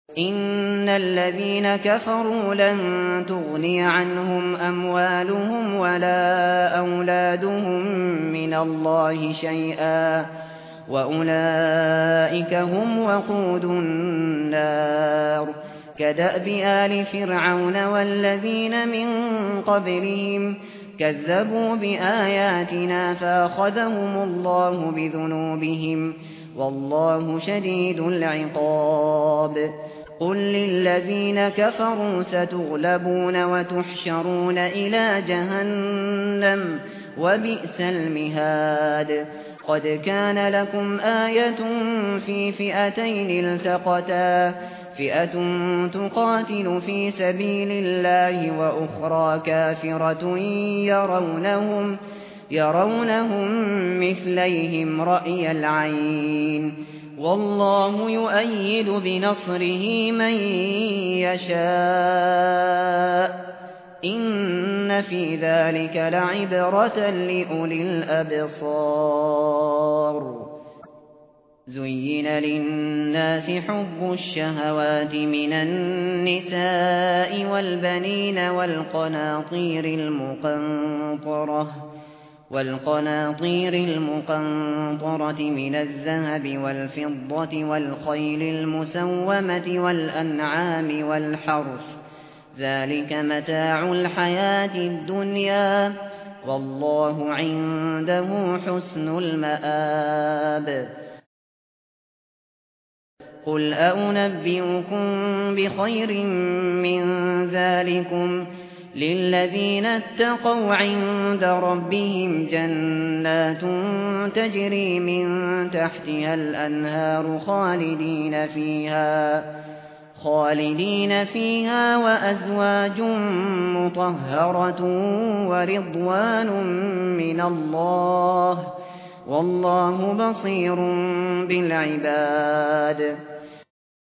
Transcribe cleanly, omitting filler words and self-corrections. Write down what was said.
إن الذين كفروا لن تغني عنهم أموالهم ولا أولادهم من الله شيئا وأولئك هم وقود النار كدأب آل فرعون والذين من قبلهم كذبوا بآياتنا فأخذهم الله بذنوبهم والله شديد العقاب قل للذين كفروا ستغلبون وتحشرون إلى جهنم وبئس المهاد قد كان لكم آية في فئتين التقتا فئة تقاتل في سبيل الله وأخرى كافرة يرونهم مثليهم رأي العين والله يؤيد بنصره من يشاء إن في ذلك لعبرة لأولي الأبصار زين للناس حب الشهوات من النساء والبنين والقناطير المقنطرة من الذهب والفضة والخيل المسومة والأنعام والحرث ذلك متاع الحياة الدنيا والله عنده حسن المآب قل أنبئكم بخير من ذلكم للذين اتقوا عند ربهم جنات تجري من تحتها الأنهار خالدين فيها وأزواج مطهرة ورضوان من الله والله بصير بالعباد